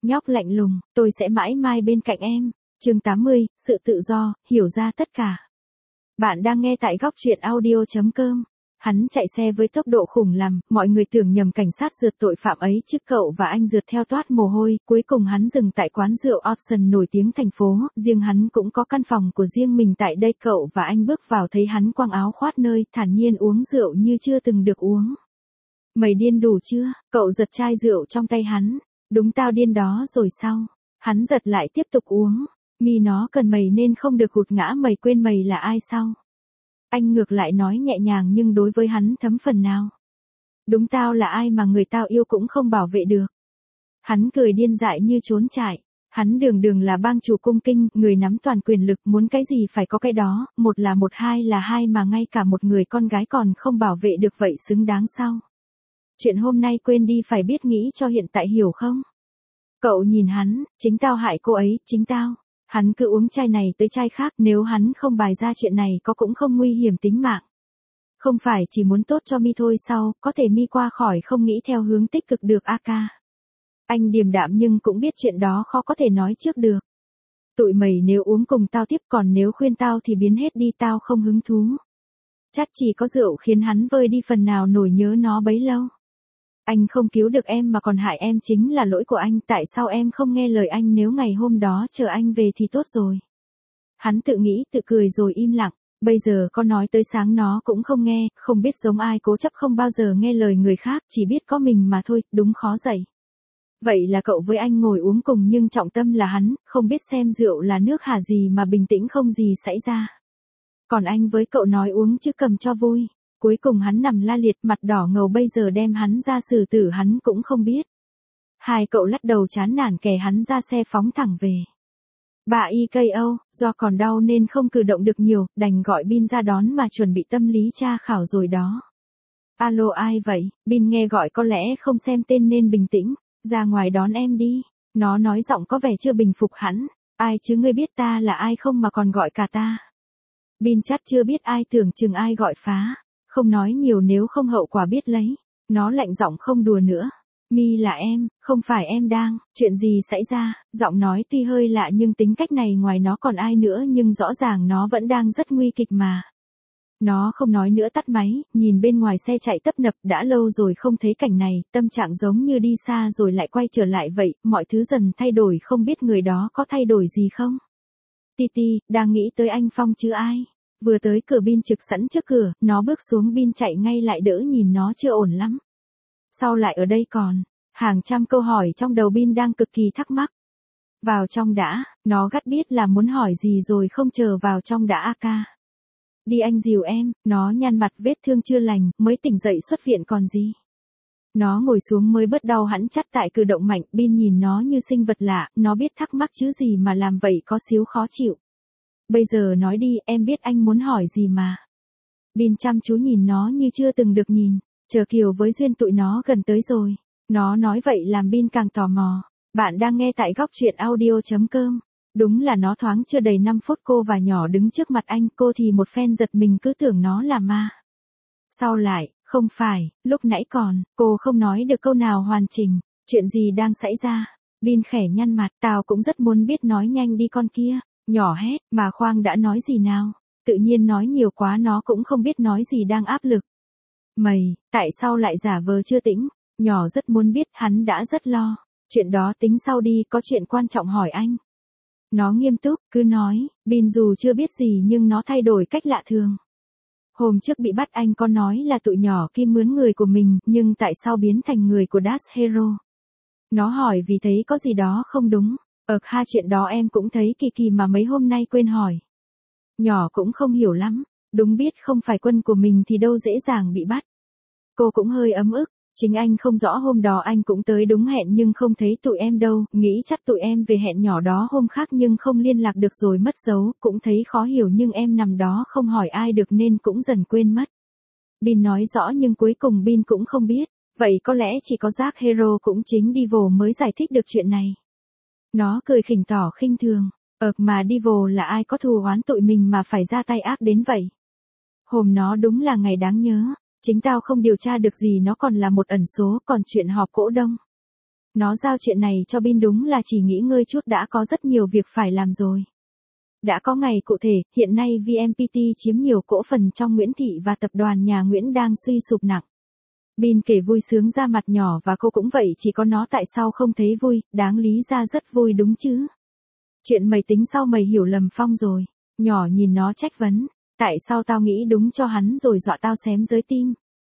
Nhóc lạnh lùng, tôi sẽ mãi mãi bên cạnh em. Chương 80, sự tự do, hiểu ra tất cả. Bạn đang nghe tại góc truyện audio.com. Hắn chạy xe với tốc độ khủng lắm, mọi người tưởng nhầm cảnh sát rượt tội phạm ấy chứ cậu và anh rượt theo toát mồ hôi, cuối cùng hắn dừng tại quán rượu Ocean nổi tiếng thành phố, riêng hắn cũng có căn phòng của riêng mình tại đây. Cậu và anh bước vào thấy hắn quăng áo khoát nơi, thản nhiên uống rượu như chưa từng được uống. Mày điên đủ chưa? Cậu giật chai rượu trong tay hắn. Đúng tao điên đó rồi sao? Hắn giật lại tiếp tục uống. Mi nó cần mày nên không được gục ngã, mày quên mày là ai sao? Anh ngược lại nói nhẹ nhàng nhưng đối với hắn thấm phần nào. Đúng, tao là ai mà người tao yêu cũng không bảo vệ được. Hắn cười điên dại như trốn chạy. Hắn đường đường là bang chủ cung kinh, người nắm toàn quyền lực, muốn cái gì phải có cái đó, một là một, hai là hai, mà ngay cả một người con gái còn không bảo vệ được, vậy xứng đáng sao? Chuyện hôm nay quên đi, phải biết nghĩ cho hiện tại, hiểu không? Cậu nhìn hắn, chính tao hại cô ấy, chính tao. Hắn cứ uống chai này tới chai khác, nếu hắn không bài ra chuyện này có cũng không nguy hiểm tính mạng. Không phải chỉ muốn tốt cho Mi thôi sao, có thể Mi qua khỏi không nghĩ theo hướng tích cực được a ca. Anh điềm đạm nhưng cũng biết chuyện đó khó có thể nói trước được. Tụi mày nếu uống cùng tao tiếp, còn nếu khuyên tao thì biến hết đi, tao không hứng thú. Chắc chỉ có rượu khiến hắn vơi đi phần nào nỗi nhớ nó bấy lâu. Anh không cứu được em mà còn hại em, chính là lỗi của anh, tại sao em không nghe lời anh, nếu ngày hôm đó chờ anh về thì tốt rồi. Hắn tự nghĩ tự cười rồi im lặng, bây giờ có nói tới sáng nó cũng không nghe, không biết giống ai cố chấp không bao giờ nghe lời người khác, chỉ biết có mình mà thôi, đúng khó dạy. Vậy là cậu với anh ngồi uống cùng nhưng trọng tâm là hắn, không biết xem rượu là nước hả gì mà bình tĩnh không gì xảy ra. Còn anh với cậu nói uống chứ cầm cho vui. Cuối cùng hắn nằm la liệt, mặt đỏ ngầu, bây giờ đem hắn ra xử tử hắn cũng không biết. Hai cậu lắc đầu chán nản kè hắn ra xe phóng thẳng về. Bà IKO, do còn đau nên không cử động được nhiều, đành gọi Bin ra đón mà chuẩn bị tâm lý tra khảo rồi đó. Alo, ai vậy? Bin nghe gọi có lẽ không xem tên nên bình tĩnh. Ra ngoài đón em đi. Nó nói giọng có vẻ chưa bình phục hẳn. Ai chứ, ngươi biết ta là ai không mà còn gọi cả ta? Bin chắc chưa biết ai, tưởng chừng ai gọi phá. Không nói nhiều nếu không hậu quả biết lấy. Nó lạnh giọng không đùa nữa. Mi là em, không phải em đang, chuyện gì xảy ra? Giọng nói tuy hơi lạ nhưng tính cách này ngoài nó còn ai nữa, nhưng rõ ràng nó vẫn đang rất nguy kịch mà. Nó không nói nữa, tắt máy, nhìn bên ngoài xe chạy tấp nập, đã lâu rồi không thấy cảnh này, tâm trạng giống như đi xa rồi lại quay trở lại vậy, mọi thứ dần thay đổi, không biết người đó có thay đổi gì không? Titi, đang nghĩ tới anh Phong chứ ai? Vừa tới cửa, Bin trực sẵn trước cửa, nó bước xuống, Bin chạy ngay lại đỡ, nhìn nó chưa ổn lắm. Sao lại ở đây còn? Hàng trăm câu hỏi trong đầu Bin đang cực kỳ thắc mắc. Vào trong đã, nó gắt biết là muốn hỏi gì rồi, không chờ vào trong đã a ca. Đi anh dìu em, nó nhăn mặt, vết thương chưa lành, mới tỉnh dậy xuất viện còn gì. Nó ngồi xuống mới bớt đau hẳn chắt tại cử động mạnh, Bin nhìn nó như sinh vật lạ, nó biết thắc mắc chứ gì mà làm vậy, có xíu khó chịu. Bây giờ nói đi, em biết anh muốn hỏi gì mà. Bin chăm chú nhìn nó như chưa từng được nhìn, chờ Kiều với Duyên tụi nó gần tới rồi. Nó nói vậy làm Bin càng tò mò. Bạn đang nghe tại góc truyện audio.com. Đúng là nó thoáng chưa đầy 5 phút cô và nhỏ đứng trước mặt anh, cô thì một phen giật mình cứ tưởng nó là ma. Sau lại, không phải, lúc nãy còn, cô không nói được câu nào hoàn chỉnh, chuyện gì đang xảy ra? Bin khẽ nhăn mặt, tao cũng rất muốn biết, nói nhanh đi con kia. Nhỏ hét, mà khoan đã, nói gì nào? Tự nhiên nói nhiều quá nó cũng không biết nói gì, đang áp lực. Mày, tại sao lại giả vờ chưa tỉnh? Nhỏ rất muốn biết, hắn đã rất lo. Chuyện đó tính sau đi, có chuyện quan trọng hỏi anh. Nó nghiêm túc, cứ nói. Bin dù chưa biết gì nhưng nó thay đổi cách lạ thường. Hôm trước bị bắt anh có nói là tụi nhỏ kia mướn người của mình, nhưng tại sao biến thành người của Das Hero? Nó hỏi vì thấy có gì đó không đúng. Ha, chuyện đó em cũng thấy kỳ kỳ mà mấy hôm nay quên hỏi. Nhỏ cũng không hiểu lắm, đúng biết không phải quân của mình thì đâu dễ dàng bị bắt. Cô cũng hơi ấm ức, chính anh không rõ hôm đó anh cũng tới đúng hẹn nhưng không thấy tụi em đâu, nghĩ chắc tụi em về hẹn nhỏ đó hôm khác nhưng không liên lạc được rồi mất dấu, cũng thấy khó hiểu nhưng em nằm đó không hỏi ai được nên cũng dần quên mất. Bin nói rõ nhưng cuối cùng Bin cũng không biết, vậy có lẽ chỉ có Jack Hero cũng chính Devil mới giải thích được chuyện này. Nó cười khỉnh tỏ khinh thường, mà Devil là ai có thù oán tụi mình mà phải ra tay ác đến vậy. Hôm nó đúng là ngày đáng nhớ, chính tao không điều tra được gì, nó còn là một ẩn số, còn chuyện họp cổ đông. Nó giao chuyện này cho Bin đúng là chỉ nghỉ ngơi chút đã có rất nhiều việc phải làm rồi. Đã có ngày cụ thể, hiện nay VNPT chiếm nhiều cổ phần trong Nguyễn Thị và tập đoàn nhà Nguyễn đang suy sụp nặng. Bin kể vui sướng ra mặt nhỏ và cô cũng vậy, chỉ có nó tại sao không thấy vui, đáng lý ra rất vui đúng chứ. Chuyện mày tính sau mày hiểu lầm Phong rồi. Nhỏ nhìn nó trách vấn, tại sao tao nghĩ đúng cho hắn rồi dọa tao xém giới tim.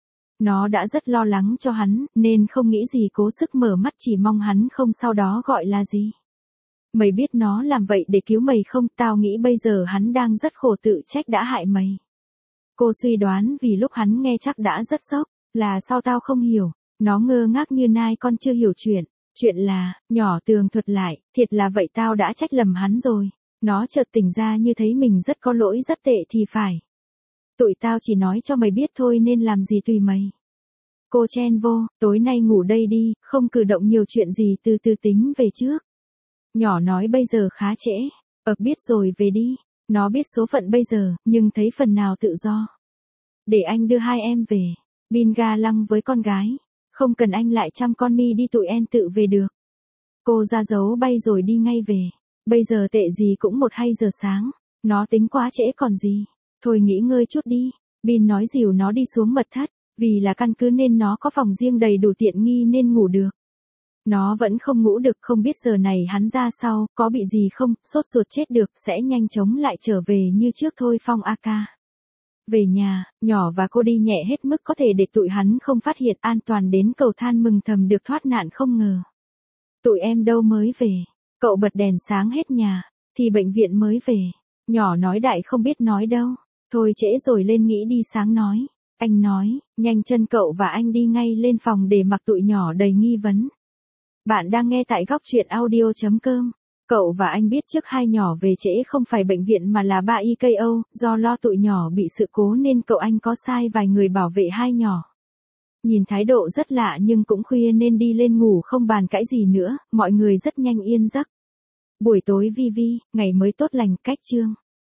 Nó đã rất lo lắng cho hắn, nên không nghĩ gì, cố sức mở mắt chỉ mong hắn không sau đó gọi là gì. Mày biết nó làm vậy để cứu mày không? Tao nghĩ bây giờ hắn đang rất khổ, tự trách đã hại mày. Cô suy đoán vì lúc hắn nghe chắc đã rất sốc. Là sao tao không hiểu? Nó ngơ ngác như nai con chưa hiểu chuyện. Chuyện là, nhỏ tường thuật lại, thiệt là vậy, tao đã trách lầm hắn rồi. Nó chợt tỉnh ra như thấy mình rất có lỗi, rất tệ thì phải. Tụi tao chỉ nói cho mày biết thôi nên làm gì tùy mày. Cô chen vô, tối nay ngủ đây đi, không cử động nhiều chuyện gì, từ từ tính về trước. Nhỏ nói bây giờ khá trễ. Biết rồi, về đi. Nó biết số phận bây giờ, nhưng thấy phần nào tự do. Để anh đưa hai em về. Bin ga lăng với con gái. Không cần anh lại chăm con mi đi, tụi em tự về được. Cô ra dấu bay rồi đi ngay về. Bây giờ tệ gì cũng 1-2 giờ sáng. Nó tính quá trễ còn gì. Thôi nghỉ ngơi chút đi. Bin nói dìu nó đi xuống mật thất. Vì là căn cứ nên nó có phòng riêng đầy đủ tiện nghi nên ngủ được. Nó vẫn không ngủ được, không biết giờ này hắn ra sau, có bị gì không, sốt ruột chết được, sẽ nhanh chóng lại trở về như trước thôi. Phong AK. Về nhà, nhỏ và cô đi nhẹ hết mức có thể để tụi hắn không phát hiện, an toàn đến cầu thang mừng thầm được thoát nạn không ngờ. Tụi em đâu mới về? Cậu bật đèn sáng hết nhà, thì bệnh viện mới về. Nhỏ nói đại không biết nói đâu. Thôi trễ rồi, lên nghĩ đi sáng nói. Anh nói, nhanh chân cậu và anh đi ngay lên phòng để mặc tụi nhỏ đầy nghi vấn. Bạn đang nghe tại góc truyện audio.com. Cậu và anh biết trước hai nhỏ về trễ không phải bệnh viện mà là 3IKO, do lo tụi nhỏ bị sự cố nên cậu anh có sai vài người bảo vệ hai nhỏ. Nhìn thái độ rất lạ nhưng cũng khuya nên đi lên ngủ không bàn cãi gì nữa, mọi người rất nhanh yên giấc. Buổi tối vi vi, ngày mới tốt lành, cách chương.